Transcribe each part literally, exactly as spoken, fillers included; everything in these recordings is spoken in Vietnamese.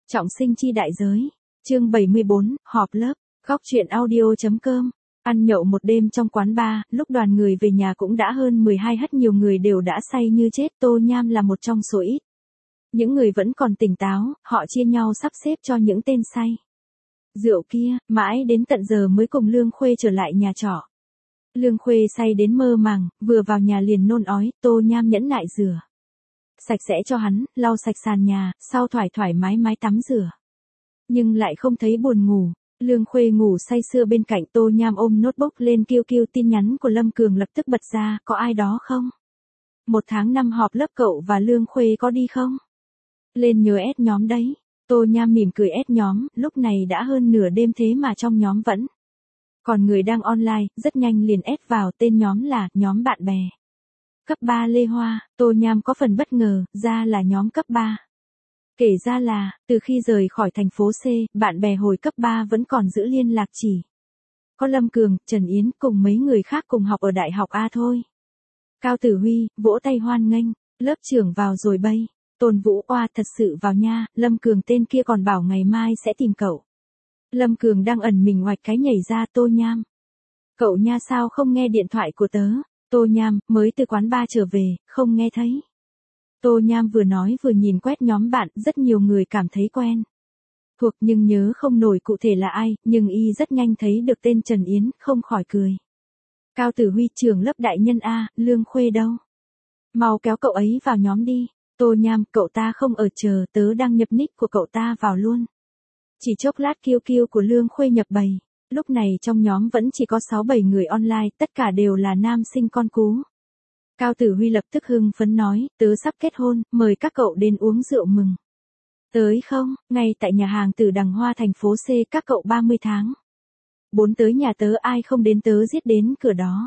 Trọng sinh chi đại giới. Chương bảy mươi bốn, họp lớp. Góc truyện audio.com. Ăn nhậu một đêm trong quán bar, lúc đoàn người về nhà cũng đã hơn mười hai hất, nhiều người đều đã say như chết, Tô Nham là một trong số ít. Những người vẫn còn tỉnh táo, họ chia nhau sắp xếp cho những tên say. Rượu kia, mãi đến tận giờ mới cùng Lương Khuê trở lại nhà trọ. Lương Khuê say đến mơ màng, vừa vào nhà liền nôn ói, Tô Nham nhẫn nại rửa sạch sẽ cho hắn, lau sạch sàn nhà, sau thoải thoải mái mái tắm rửa. Nhưng lại không thấy buồn ngủ. Lương Khuê ngủ say sưa bên cạnh, Tô Nham ôm notebook lên kêu kêu tin nhắn của Lâm Cường, lập tức bật ra, có ai đó không? Một tháng năm họp lớp, cậu và Lương Khuê có đi không? Lên nhớ ét nhóm đấy. Tô Nham mỉm cười ét nhóm, lúc này đã hơn nửa đêm thế mà trong nhóm vẫn còn người đang online, rất nhanh liền ét vào, tên nhóm là nhóm bạn bè. Cấp ba Lê Hoa, Tô Nham có phần bất ngờ, ra là nhóm cấp ba. Kể ra là, từ khi rời khỏi thành phố C, bạn bè hồi cấp ba vẫn còn giữ liên lạc, chỉ có Lâm Cường, Trần Yến cùng mấy người khác cùng học ở đại học A thôi. Cao Tử Huy, vỗ tay hoan nghênh, lớp trưởng vào rồi bây. Tôn Vũ, oa thật sự vào nha, Lâm Cường tên kia còn bảo ngày mai sẽ tìm cậu. Lâm Cường đang ẩn mình ngoài cái nhảy ra, Tô Nham. Cậu nha, sao không nghe điện thoại của tớ? Tô Nham, mới từ quán bar trở về, không nghe thấy. Tô Nham vừa nói vừa nhìn quét nhóm bạn, rất nhiều người cảm thấy quen thuộc nhưng nhớ không nổi cụ thể là ai, nhưng y rất nhanh thấy được tên Trần Yến, không khỏi cười. Cao Tử Huy, trường lớp đại nhân A, Lương Khuê đâu? Mau kéo cậu ấy vào nhóm đi. Tô Nham, cậu ta không ở chờ, tớ đang nhập nick của cậu ta vào luôn. Chỉ chốc lát kiêu kiêu của Lương Khuê nhập bầy. Lúc này trong nhóm vẫn chỉ có sáu bảy người online, tất cả đều là nam sinh con cú. Cao Tử Huy lập tức hưng phấn nói, tớ sắp kết hôn, mời các cậu đến uống rượu mừng. Tới không? Ngay tại nhà hàng Tử Đằng Hoa thành phố C, các cậu ba mươi tháng bốn tới nhà tớ, ai không đến tớ giết đến cửa đó.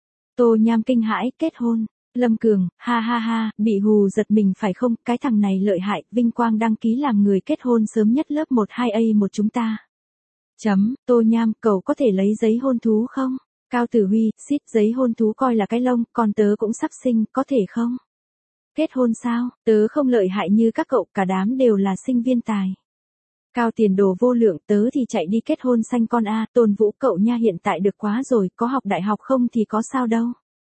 Tô Nham kinh hãi, kết hôn. Lâm Cường, ha ha ha, bị hù giật mình phải không, cái thằng này lợi hại, vinh quang đăng ký làm người kết hôn sớm nhất lớp một hai A một chúng ta. Chấm, Tô Nham, cậu có thể lấy giấy hôn thú không? Cao Tử Huy, xít, giấy hôn thú coi là cái lông, còn tớ cũng sắp sinh, có thể không? Kết hôn sao? Tớ không lợi hại như các cậu, cả đám đều là sinh viên tài cao tiền đồ vô lượng, tớ thì chạy đi kết hôn sanh con A. Tôn Vũ, cậu nha hiện tại được quá rồi, có học đại học không thì có sao đâu.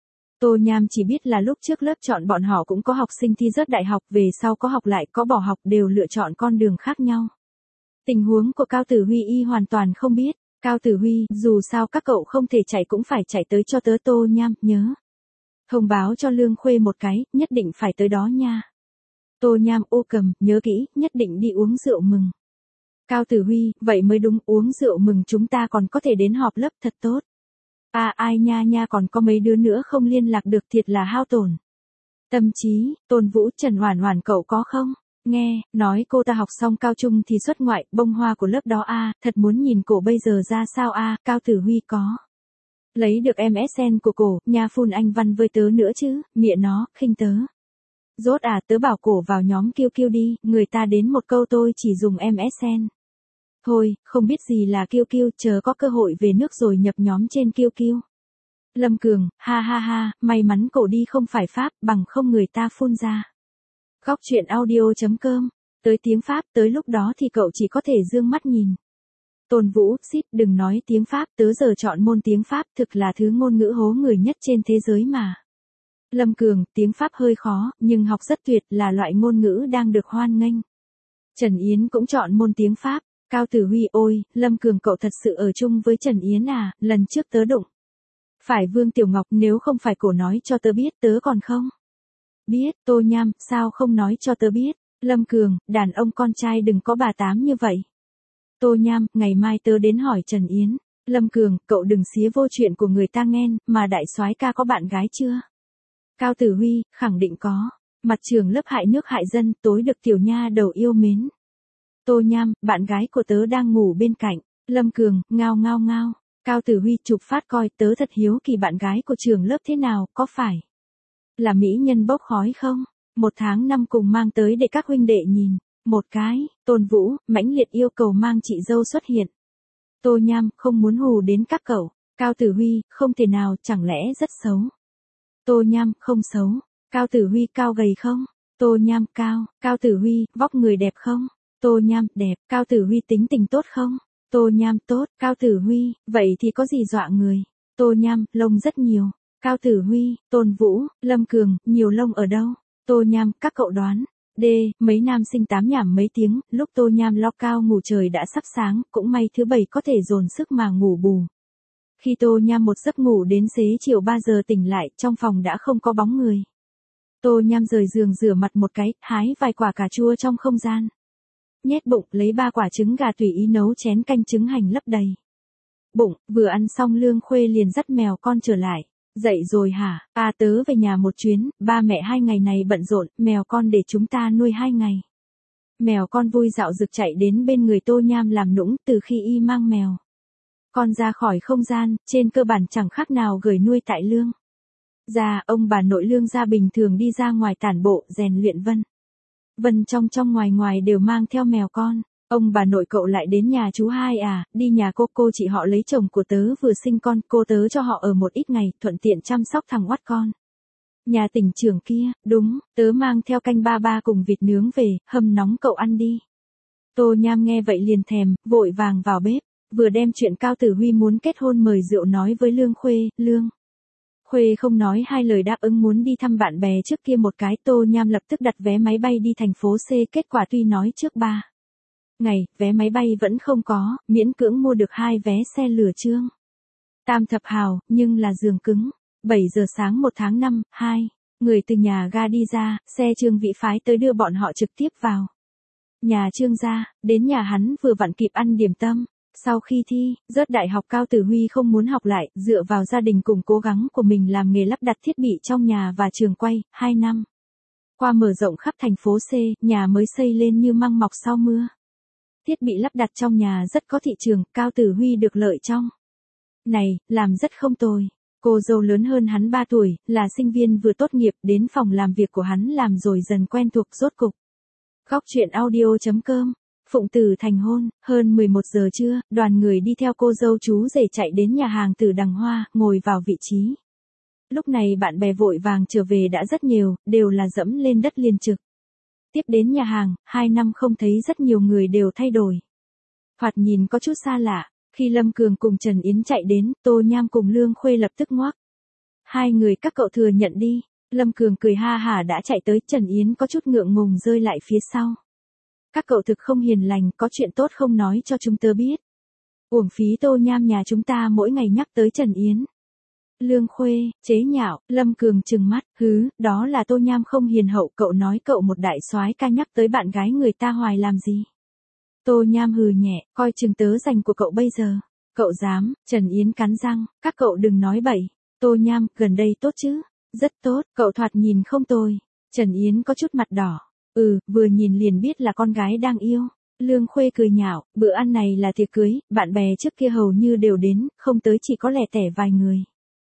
Tô Nham chỉ biết là lúc trước lớp chọn bọn họ cũng có học sinh thi rớt đại học, về sau có học lại, có bỏ học, đều lựa chọn con đường khác nhau. Tình huống của Cao Tử Huy y hoàn toàn không biết. Cao Tử Huy, dù sao các cậu không thể chạy cũng phải chạy tới cho tớ. Tô Nham, nhớ thông báo cho Lương Khuê một cái, nhất định phải tới đó nha. Tô Nham, ô cầm, nhớ kỹ, nhất định đi uống rượu mừng. Cao Tử Huy, vậy mới đúng, uống rượu mừng chúng ta còn có thể đến họp lớp, thật tốt. À ai nha nha, còn có mấy đứa nữa không liên lạc được, thiệt là hao tổn tâm trí. Tôn Vũ, Trần Hoàn Hoàn cậu có không? Nghe, nói cô ta học xong cao trung thì xuất ngoại, bông hoa của lớp đó a, thật muốn nhìn cổ bây giờ ra sao a. Cao Tử Huy, có lấy được em ét en của cổ, nha phun anh văn với tớ nữa chứ, mịa nó, khinh tớ. Rốt à, tớ bảo cổ vào nhóm kiêu kiêu đi, người ta đến một câu tôi chỉ dùng em ét en. Thôi, không biết gì là kiêu kiêu, chờ có cơ hội về nước rồi nhập nhóm trên kiêu kiêu. Lâm Cường, ha ha ha, may mắn cổ đi không phải Pháp, bằng không người ta phun ra. Góc truyện audio.com. Tới tiếng Pháp, tới lúc đó thì cậu chỉ có thể dương mắt nhìn. Tôn Vũ, xít, đừng nói tiếng Pháp, tớ giờ chọn môn tiếng Pháp, thực là thứ ngôn ngữ hố người nhất trên thế giới mà. Lâm Cường, tiếng Pháp hơi khó, nhưng học rất tuyệt, là loại ngôn ngữ đang được hoan nghênh. Trần Yến cũng chọn môn tiếng Pháp. Cao Tử Huy, ôi, Lâm Cường cậu thật sự ở chung với Trần Yến à, lần trước tớ đụng phải Vương Tiểu Ngọc, nếu không phải cổ nói cho tớ biết, tớ còn không biết. Tô Nham, sao không nói cho tớ biết? Lâm Cường, đàn ông con trai đừng có bà tám như vậy. Tô Nham, ngày mai tớ đến hỏi Trần Yến. Lâm Cường, cậu đừng xía vô chuyện của người ta nghe, mà đại soái ca có bạn gái chưa? Cao Tử Huy, khẳng định có. Mặt trường lớp hại nước hại dân, tối được tiểu nha đầu yêu mến. Tô Nham, bạn gái của tớ đang ngủ bên cạnh. Lâm Cường, ngao ngao ngao. Cao Tử Huy, chụp phát coi, tớ thật hiếu kỳ bạn gái của trường lớp thế nào, có phải là mỹ nhân bốc khói không? Một tháng năm cùng mang tới để các huynh đệ nhìn. Một cái. Tôn Vũ, mãnh liệt yêu cầu mang chị dâu xuất hiện. Tô Nham, không muốn hù đến các cậu. Cao Tử Huy, không thể nào, chẳng lẽ rất xấu? Tô Nham, không xấu. Cao Tử Huy, cao gầy không? Tô Nham, cao. Cao Tử Huy, vóc người đẹp không? Tô Nham, đẹp. Cao Tử Huy tính tình tốt không? Tô Nham, tốt. Cao Tử Huy, vậy thì có gì dọa người? Tô Nham, lông rất nhiều. Cao Tử Huy, Tôn Vũ, Lâm Cường, nhiều lông ở đâu? Tô Nham, các cậu đoán. D, mấy nam sinh tám nhảm mấy tiếng, lúc Tô Nham lo cao ngủ trời đã sắp sáng, cũng may thứ bảy có thể dồn sức mà ngủ bù. Khi Tô Nham một giấc ngủ đến xế chiều ba giờ tỉnh lại, trong phòng đã không có bóng người. Tô Nham rời giường rửa mặt một cái, hái vài quả cà chua trong không gian. Nhét bụng, lấy ba quả trứng gà tùy ý nấu chén canh trứng hành lấp đầy bụng. Vừa ăn xong Lương Khuê liền dắt mèo con trở lại. Dậy rồi hả? À, tớ về nhà một chuyến, ba mẹ hai ngày này bận rộn, mèo con để chúng ta nuôi hai ngày. Mèo con vui dạo rực chạy đến bên người Tô Nham làm nũng. Từ khi y mang mèo con ra khỏi không gian, trên cơ bản chẳng khác nào gửi nuôi tại Lương gia. Ông bà nội Lương gia bình thường đi ra ngoài tản bộ, rèn luyện vân vân trong trong ngoài ngoài đều mang theo mèo con. Ông bà nội cậu lại đến nhà chú hai à, đi nhà cô cô chị họ lấy chồng của tớ vừa sinh con, cô tớ cho họ ở một ít ngày, thuận tiện chăm sóc thằng oắt con. Nhà tỉnh trưởng kia, đúng, tớ mang theo canh ba ba cùng vịt nướng về, hâm nóng cậu ăn đi. Tô Nham nghe vậy liền thèm, vội vàng vào bếp, vừa đem chuyện Cao Tử Huy muốn kết hôn mời rượu nói với Lương Khuê. Lương Khuê không nói hai lời đáp ứng muốn đi thăm bạn bè trước kia một cái. Tô Nham lập tức đặt vé máy bay đi thành phố C, kết quả tuy nói trước ba ngày, vé máy bay vẫn không có, miễn cưỡng mua được hai vé xe lửa trương tam thập hào, nhưng là giường cứng. bảy giờ sáng một tháng năm, hai người từ nhà ga đi ra, xe Trương Vĩ phái tới đưa bọn họ trực tiếp vào nhà Trương gia. Đến nhà hắn vừa vặn kịp ăn điểm tâm. Sau khi thi rớt đại học, Cao Tử Huy không muốn học lại, dựa vào gia đình cùng cố gắng của mình làm nghề lắp đặt thiết bị trong nhà và trường quay. Hai năm qua mở rộng khắp thành phố C, nhà mới xây lên như măng mọc sau mưa. Thiết bị lắp đặt trong nhà rất có thị trường, Cao Tử Huy được lợi trong này, làm rất không tồi. Cô dâu lớn hơn hắn ba tuổi, là sinh viên vừa tốt nghiệp, đến phòng làm việc của hắn làm rồi dần quen thuộc. Rốt cục. Góc truyện audio chấm com. Phụng Tử thành hôn. Hơn mười một giờ trưa, đoàn người đi theo cô dâu chú rể chạy đến nhà hàng Tử Đằng Hoa, ngồi vào vị trí. Lúc này bạn bè vội vàng trở về đã rất nhiều, đều là dẫm lên đất liền trực. Tiếp đến nhà hàng, hai năm không thấy rất nhiều người đều thay đổi. Thoạt nhìn có chút xa lạ. Khi Lâm Cường cùng Trần Yến chạy đến, Tô Nham cùng Lương Khuê lập tức ngoác. Hai người các cậu thừa nhận đi. Lâm Cường cười ha hả đã chạy tới, Trần Yến có chút ngượng ngùng rơi lại phía sau. Các cậu thực không hiền lành, có chuyện tốt không nói cho chúng tớ biết. Uổng phí Tô Nham nhà chúng ta mỗi ngày nhắc tới Trần Yến. Lương Khuê, chế nhạo. Lâm Cường trừng mắt, hứ, đó là Tô Nham không hiền hậu, cậu nói cậu một đại soái ca nhắc tới bạn gái người ta hoài làm gì. Tô Nham hừ nhẹ, coi chừng tớ giành của cậu bây giờ. Cậu dám? Trần Yến cắn răng, các cậu đừng nói bậy. Tô Nham, gần đây tốt chứ? Rất tốt, cậu thoạt nhìn không tồi. Trần Yến có chút mặt đỏ. Ừ, vừa nhìn liền biết là con gái đang yêu. Lương Khuê cười nhạo, bữa ăn này là tiệc cưới, bạn bè trước kia hầu như đều đến, không tới chỉ có lẻ tẻ vài người.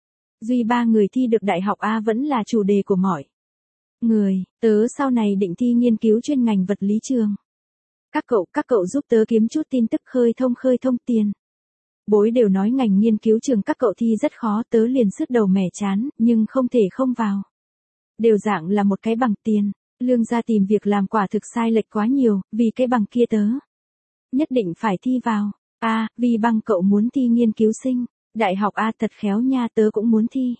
Duy ba người thi được đại học A vẫn là chủ đề của mọi người. Tớ sau này định thi nghiên cứu chuyên ngành vật lý trường. Các cậu, các cậu giúp tớ kiếm chút tin tức khơi thông khơi thông tiền. Bối đều nói ngành nghiên cứu trường các cậu thi rất khó, tớ liền sứt đầu mẻ chán, nhưng không thể không vào. Đều dạng là một cái bằng tiền. Lương gia tìm việc làm quả thực sai lệch quá nhiều, vì cái bằng kia tớ nhất định phải thi vào. A, à, vì bằng cậu muốn thi nghiên cứu sinh. Đại học A thật khéo nha, tớ cũng muốn thi.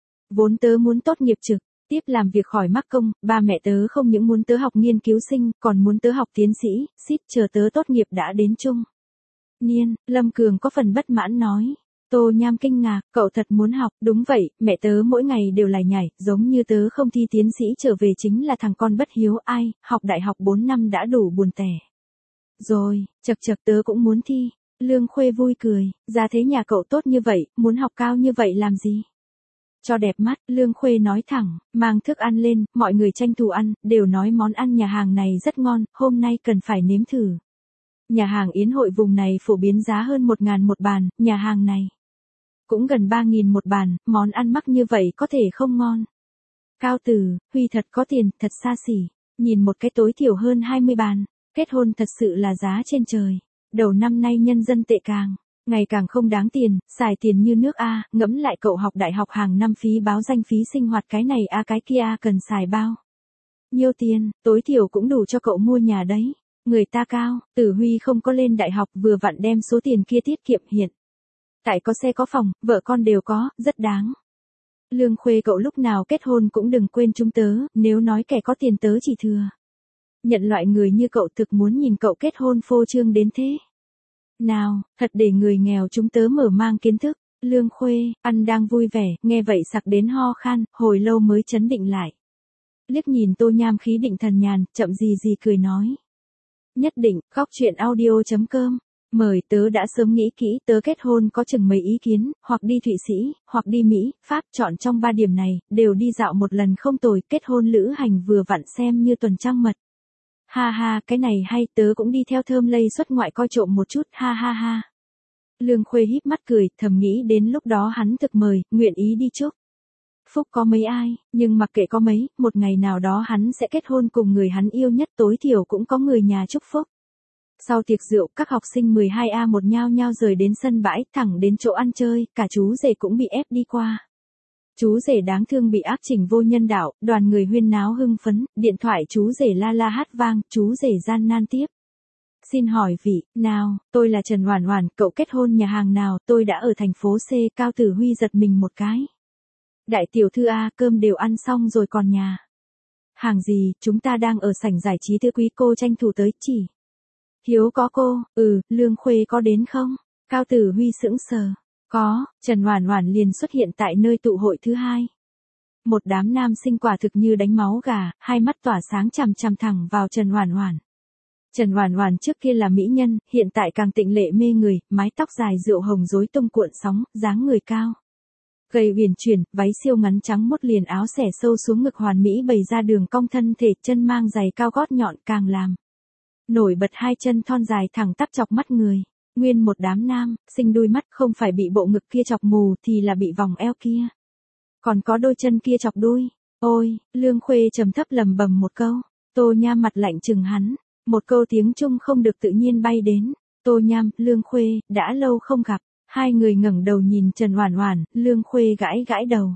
Vốn tớ muốn tốt nghiệp trực tiếp làm việc khỏi mắc công, ba mẹ tớ không những muốn tớ học nghiên cứu sinh, còn muốn tớ học tiến sĩ, xít chờ tớ tốt nghiệp đã đến chung niên. Lâm Cường có phần bất mãn nói. Tô Nham kinh ngạc, cậu thật muốn học? Đúng vậy, mẹ tớ mỗi ngày đều lải nhải, giống như tớ không thi tiến sĩ trở về chính là thằng con bất hiếu. Ai, học đại học bốn năm đã đủ buồn tẻ rồi. Chật chật, tớ cũng muốn thi. Lương Khuê vui cười, ra thế nhà cậu tốt như vậy, muốn học cao như vậy làm gì? Cho đẹp mắt. Lương Khuê nói thẳng, mang thức ăn lên, mọi người tranh thủ ăn, đều nói món ăn nhà hàng này rất ngon, hôm nay cần phải nếm thử. Nhà hàng Yến Hội vùng này phổ biến giá hơn một ngàn một bàn, nhà hàng này cũng gần ba nghìn một bàn, món ăn mắc như vậy có thể không ngon. Cao Tử Huy thật có tiền, thật xa xỉ, nhìn một cái tối thiểu hơn hai mươi bàn, kết hôn thật sự là giá trên trời. Đầu năm nay nhân dân tệ càng ngày càng không đáng tiền, xài tiền như nước a, ngẫm lại cậu học đại học hàng năm phí báo danh phí sinh hoạt cái này a cái kia cần xài bao nhiêu tiền, tối thiểu cũng đủ cho cậu mua nhà đấy. Người ta cao, Tử Huy không có lên đại học vừa vặn đem số tiền kia tiết kiệm hiện. Tại có xe có phòng, vợ con đều có, rất đáng. Lương Khuê cậu lúc nào kết hôn cũng đừng quên chúng tớ, nếu nói kẻ có tiền tớ chỉ thừa. Nhận loại người như cậu thực muốn nhìn cậu kết hôn phô trương đến thế. Nào, thật để người nghèo chúng tớ mở mang kiến thức. Lương Khuê, ăn đang vui vẻ, nghe vậy sặc đến ho khan, hồi lâu mới chấn định lại. Liếc nhìn Tô Nham khí định thần nhàn, chậm gì gì cười nói. Nhất định, góc chuyện audio.com. Mời tớ đã sớm nghĩ kỹ, tớ kết hôn có chừng mấy ý kiến, hoặc đi Thụy Sĩ, hoặc đi Mỹ, Pháp, chọn trong ba điểm này, đều đi dạo một lần không tồi, kết hôn lữ hành vừa vặn xem như tuần trăng mật. Ha ha, cái này hay, tớ cũng đi theo Thơm Lây xuất ngoại coi trộm một chút, ha ha ha. Lương Khuê híp mắt cười, thầm nghĩ đến lúc đó hắn thực mời, nguyện ý đi chúc phúc có mấy ai, nhưng mặc kệ có mấy, một ngày nào đó hắn sẽ kết hôn cùng người hắn yêu nhất, tối thiểu cũng có người nhà chúc phúc. Sau tiệc rượu, các học sinh mười hai A một nhao nhao rời đến sân bãi, thẳng đến chỗ ăn chơi, cả chú rể cũng bị ép đi qua. Chú rể đáng thương bị áp chỉnh vô nhân đạo, đoàn người huyên náo hưng phấn, điện thoại chú rể la la hát vang, chú rể gian nan tiếp. Xin hỏi vị, nào, tôi là Trần Hoản Hoản, cậu kết hôn nhà hàng nào, tôi đã ở thành phố C, Cao Tử Huy giật mình một cái. Đại tiểu thư A, cơm đều ăn xong rồi còn nhà. Hàng gì, chúng ta đang ở sảnh giải trí thưa quý cô tranh thủ tới, chỉ. Hiếu có cô, ừ, Lương Khuê có đến không? Cao Tử Huy sững sờ. Có, Trần Hoản Hoản liền xuất hiện tại nơi tụ hội thứ hai. Một đám nam sinh quả thực như đánh máu gà, hai mắt tỏa sáng chằm chằm thẳng vào Trần Hoản Hoản. Trần Hoản Hoản trước kia là mỹ nhân, hiện tại càng tịnh lệ mê người, mái tóc dài rượu hồng rối tung cuộn sóng, dáng người cao. Gầy uyển chuyển, váy siêu ngắn trắng mốt liền áo xẻ sâu xuống ngực hoàn mỹ bày ra đường cong thân thể, chân mang giày cao gót nhọn càng làm nổi bật hai chân thon dài thẳng tắp chọc mắt người. Nguyên một đám nam, sinh đuôi mắt không phải bị bộ ngực kia chọc mù thì là bị vòng eo kia. Còn có đôi chân kia chọc đuôi. Ôi, Lương Khuê trầm thấp lầm bầm một câu. Tô Nham mặt lạnh chừng hắn. Một câu tiếng Trung không được tự nhiên bay đến. Tô Nham, Lương Khuê, đã lâu không gặp. Hai người ngẩng đầu nhìn Trần Hoản Hoản, Lương Khuê gãi gãi đầu.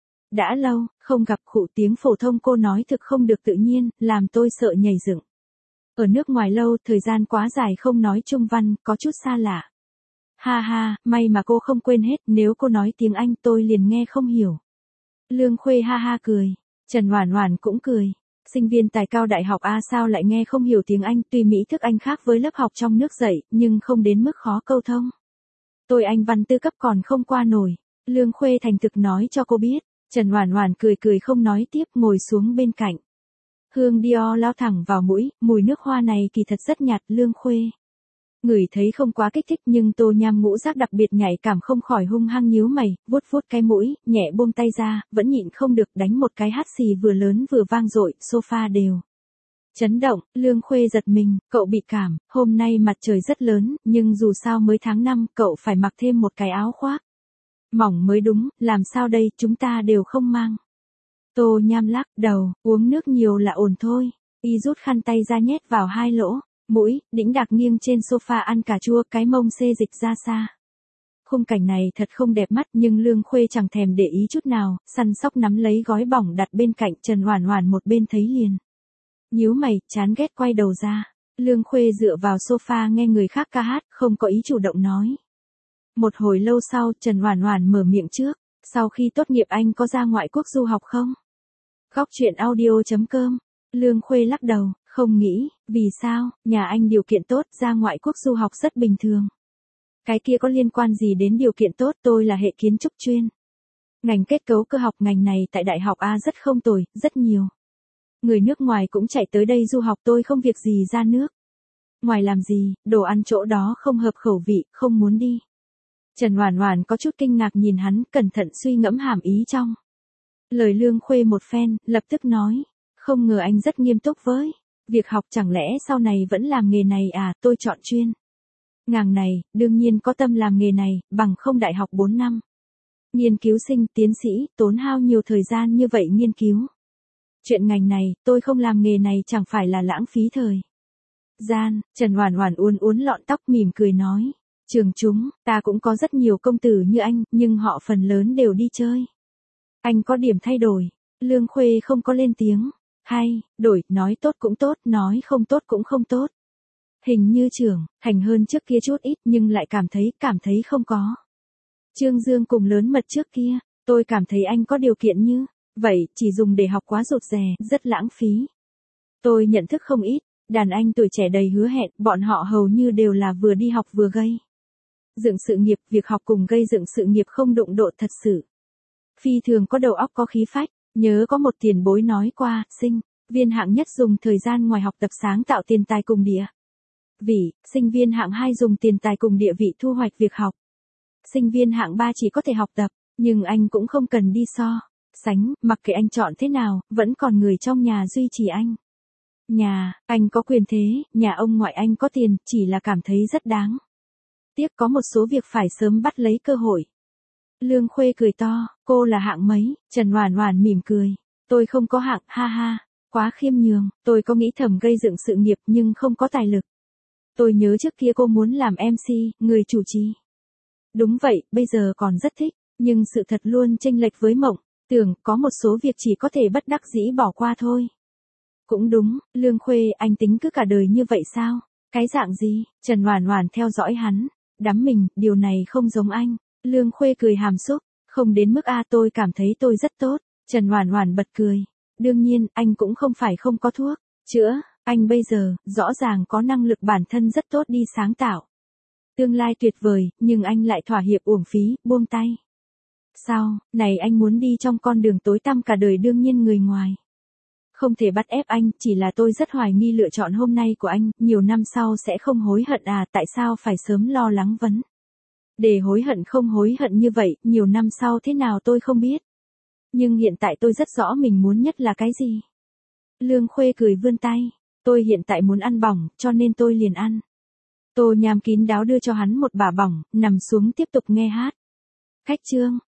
Đã lâu, không gặp, khụ tiếng phổ thông cô nói thực không được tự nhiên, làm tôi sợ nhảy dựng. Ở nước ngoài lâu, thời gian quá dài không nói Trung văn, có chút xa lạ. Ha ha, may mà cô không quên hết, nếu cô nói tiếng Anh tôi liền nghe không hiểu. Lương Khuê ha ha cười. Trần Hoản Hoản cũng cười. Sinh viên tài cao đại học A sao lại nghe không hiểu tiếng Anh, tuy Mỹ thức Anh khác với lớp học trong nước dạy, nhưng không đến mức khó câu thông. Tôi Anh văn tư cấp còn không qua nổi. Lương Khuê thành thực nói cho cô biết. Trần Hoản Hoản cười cười không nói tiếp, ngồi xuống bên cạnh. Hương Dior lao thẳng vào mũi, mùi nước hoa này kỳ thật rất nhạt. Lương Khuê ngửi thấy không quá kích thích, nhưng Tô Nham ngũ giác đặc biệt nhạy cảm không khỏi hung hăng nhíu mày, vuốt vuốt cái mũi, nhẹ buông tay ra, vẫn nhịn không được đánh một cái hắt xì vừa lớn vừa vang dội, sofa đều chấn động. Lương Khuê giật mình, cậu bị cảm, hôm nay mặt trời rất lớn, nhưng dù sao mới tháng năm, cậu phải mặc thêm một cái áo khoác mỏng mới đúng, làm sao đây, chúng ta đều không mang. Tô Nham lắc đầu, uống nước nhiều là ổn thôi. Y rút khăn tay ra nhét vào hai lỗ mũi, đĩnh đạc nghiêng trên sofa ăn cà chua, cái mông xê dịch ra xa. Khung cảnh này thật không đẹp mắt, nhưng Lương Khuê chẳng thèm để ý chút nào, săn sóc nắm lấy gói bỏng đặt bên cạnh. Trần Hoản Hoản một bên thấy liền nhíu mày, chán ghét quay đầu ra. Lương Khuê dựa vào sofa nghe người khác ca hát, không có ý chủ động nói. Một hồi lâu sau, Trần Hoản Hoản mở miệng trước. Sau khi tốt nghiệp anh có ra ngoại quốc du học không? Góc chuyện audio.com. Lương Khuê lắc đầu, không nghĩ, vì sao, nhà anh điều kiện tốt, ra ngoại quốc du học rất bình thường. Cái kia có liên quan gì đến điều kiện tốt, tôi là hệ kiến trúc chuyên. Ngành kết cấu cơ học, ngành này tại đại học A rất không tồi, rất nhiều. Người nước ngoài cũng chạy tới đây du học, tôi không việc gì ra nước ngoài làm gì, đồ ăn chỗ đó không hợp khẩu vị, không muốn đi. Trần Hoản Hoản có chút kinh ngạc nhìn hắn, cẩn thận suy ngẫm hàm ý trong lời Lương Khuê một phen, lập tức nói, không ngờ anh rất nghiêm túc với việc học, chẳng lẽ sau này vẫn làm nghề này à, tôi chọn chuyên ngành này, đương nhiên có tâm làm nghề này, bằng không đại học bốn năm. Nghiên cứu sinh, tiến sĩ, tốn hao nhiều thời gian như vậy nghiên cứu. Chuyện ngành này, tôi không làm nghề này chẳng phải là lãng phí thời gian. Trần Hoản Hoản uốn uốn lọn tóc mỉm cười nói, trường chúng, ta cũng có rất nhiều công tử như anh, nhưng họ phần lớn đều đi chơi. Anh có điểm thay đổi. Lương Khuê không có lên tiếng. Hay, đổi, nói tốt cũng tốt, nói không tốt cũng không tốt. Hình như trưởng thành hơn trước kia chút ít nhưng lại cảm thấy, cảm thấy không có. Trương Dương cùng lớn mật trước kia, tôi cảm thấy anh có điều kiện như vậy, chỉ dùng để học quá rụt rè, rất lãng phí. Tôi nhận thức không ít, đàn anh tuổi trẻ đầy hứa hẹn, bọn họ hầu như đều là vừa đi học vừa gây dựng sự nghiệp, việc học cùng gây dựng sự nghiệp không đụng độ thật sự. Phi thường có đầu óc có khí phách, nhớ có một tiền bối nói qua, sinh viên hạng nhất dùng thời gian ngoài học tập sáng tạo tiền tài cùng địa vị, sinh viên hạng hai dùng tiền tài cùng địa vị thu hoạch việc học. Sinh viên hạng ba chỉ có thể học tập, nhưng anh cũng không cần đi so sánh, mặc kệ anh chọn thế nào, vẫn còn người trong nhà duy trì anh. Nhà, anh có quyền thế, nhà ông ngoại anh có tiền, chỉ là cảm thấy rất đáng tiếc có một số việc phải sớm bắt lấy cơ hội. Lương Khuê cười to, cô là hạng mấy? Trần Hoản Hoản mỉm cười, tôi không có hạng, ha ha, quá khiêm nhường, tôi có nghĩ thầm gây dựng sự nghiệp nhưng không có tài lực. Tôi nhớ trước kia cô muốn làm em xê, người chủ trì. Đúng vậy, bây giờ còn rất thích, nhưng sự thật luôn chênh lệch với mộng, tưởng có một số việc chỉ có thể bất đắc dĩ bỏ qua thôi. Cũng đúng, Lương Khuê, anh tính cứ cả đời như vậy sao? Cái dạng gì? Trần Hoản Hoản theo dõi hắn, đắm mình, điều này không giống anh. Lương Khuê cười hàm xúc, không đến mức a tôi cảm thấy tôi rất tốt. Trần Hoản Hoản bật cười, đương nhiên, anh cũng không phải không có thuốc chữa, anh bây giờ, rõ ràng có năng lực bản thân rất tốt đi sáng tạo. Tương lai tuyệt vời, nhưng anh lại thỏa hiệp uổng phí, buông tay. Sao, này anh muốn đi trong con đường tối tăm cả đời đương nhiên người ngoài không thể bắt ép anh, chỉ là tôi rất hoài nghi lựa chọn hôm nay của anh, nhiều năm sau sẽ không hối hận à, tại sao phải sớm lo lắng vấn để hối hận không hối hận như vậy, nhiều năm sau thế nào tôi không biết. Nhưng hiện tại tôi rất rõ mình muốn nhất là cái gì. Lương Khuê cười vươn tay, tôi hiện tại muốn ăn bỏng, cho nên tôi liền ăn. Tô Nham kín đáo đưa cho hắn một bả bỏng, nằm xuống tiếp tục nghe hát. Khách trương,